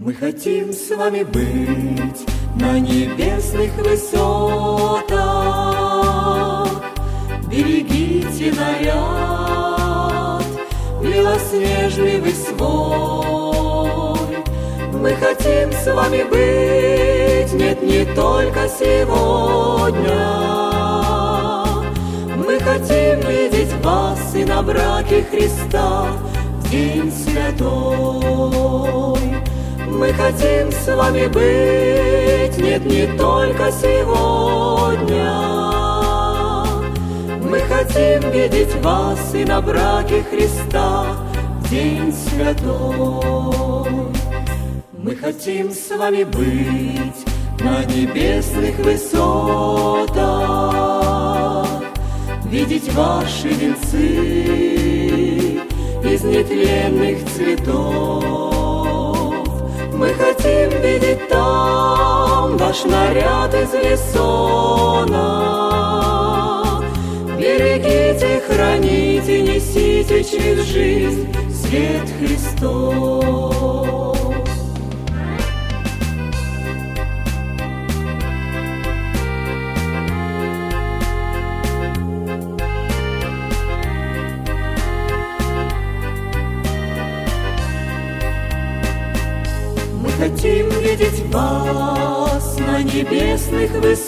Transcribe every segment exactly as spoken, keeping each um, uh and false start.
Мы хотим с вами быть на небесных высотах. Берегите наряд белоснежный вы свой. Мы хотим с вами быть, нет, не только сегодня. Мы хотим видеть вас и на браке Христа в день святой. Мы хотим с вами быть, нет, не только сегодня. Мы хотим видеть вас и на браке Христа в день святой. Мы хотим с вами быть на небесных высотах, видеть ваши венцы из нетленных цветов. Мы хотим видеть там ваш наряд из весона. Берегите, храните, несите через жизнь свет Христов. Мы хотим видеть вас на небесных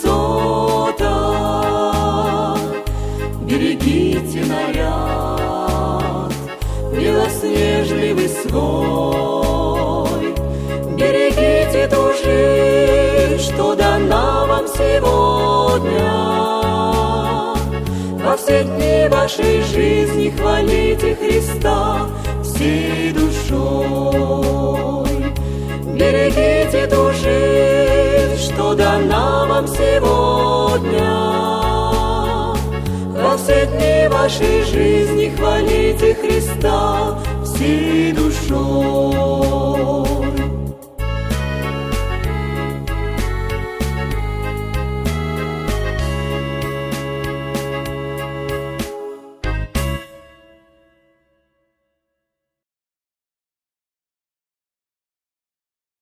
высотах. Берегите наряд белоснежный вы свой. Берегите ту жизнь, что дана вам сегодня. Во все дни вашей жизни хвалите Христа всей душой. Берегите ту жизнь, что дана вам сегодня. Во все дни вашей жизни хвалите Христа всей душой.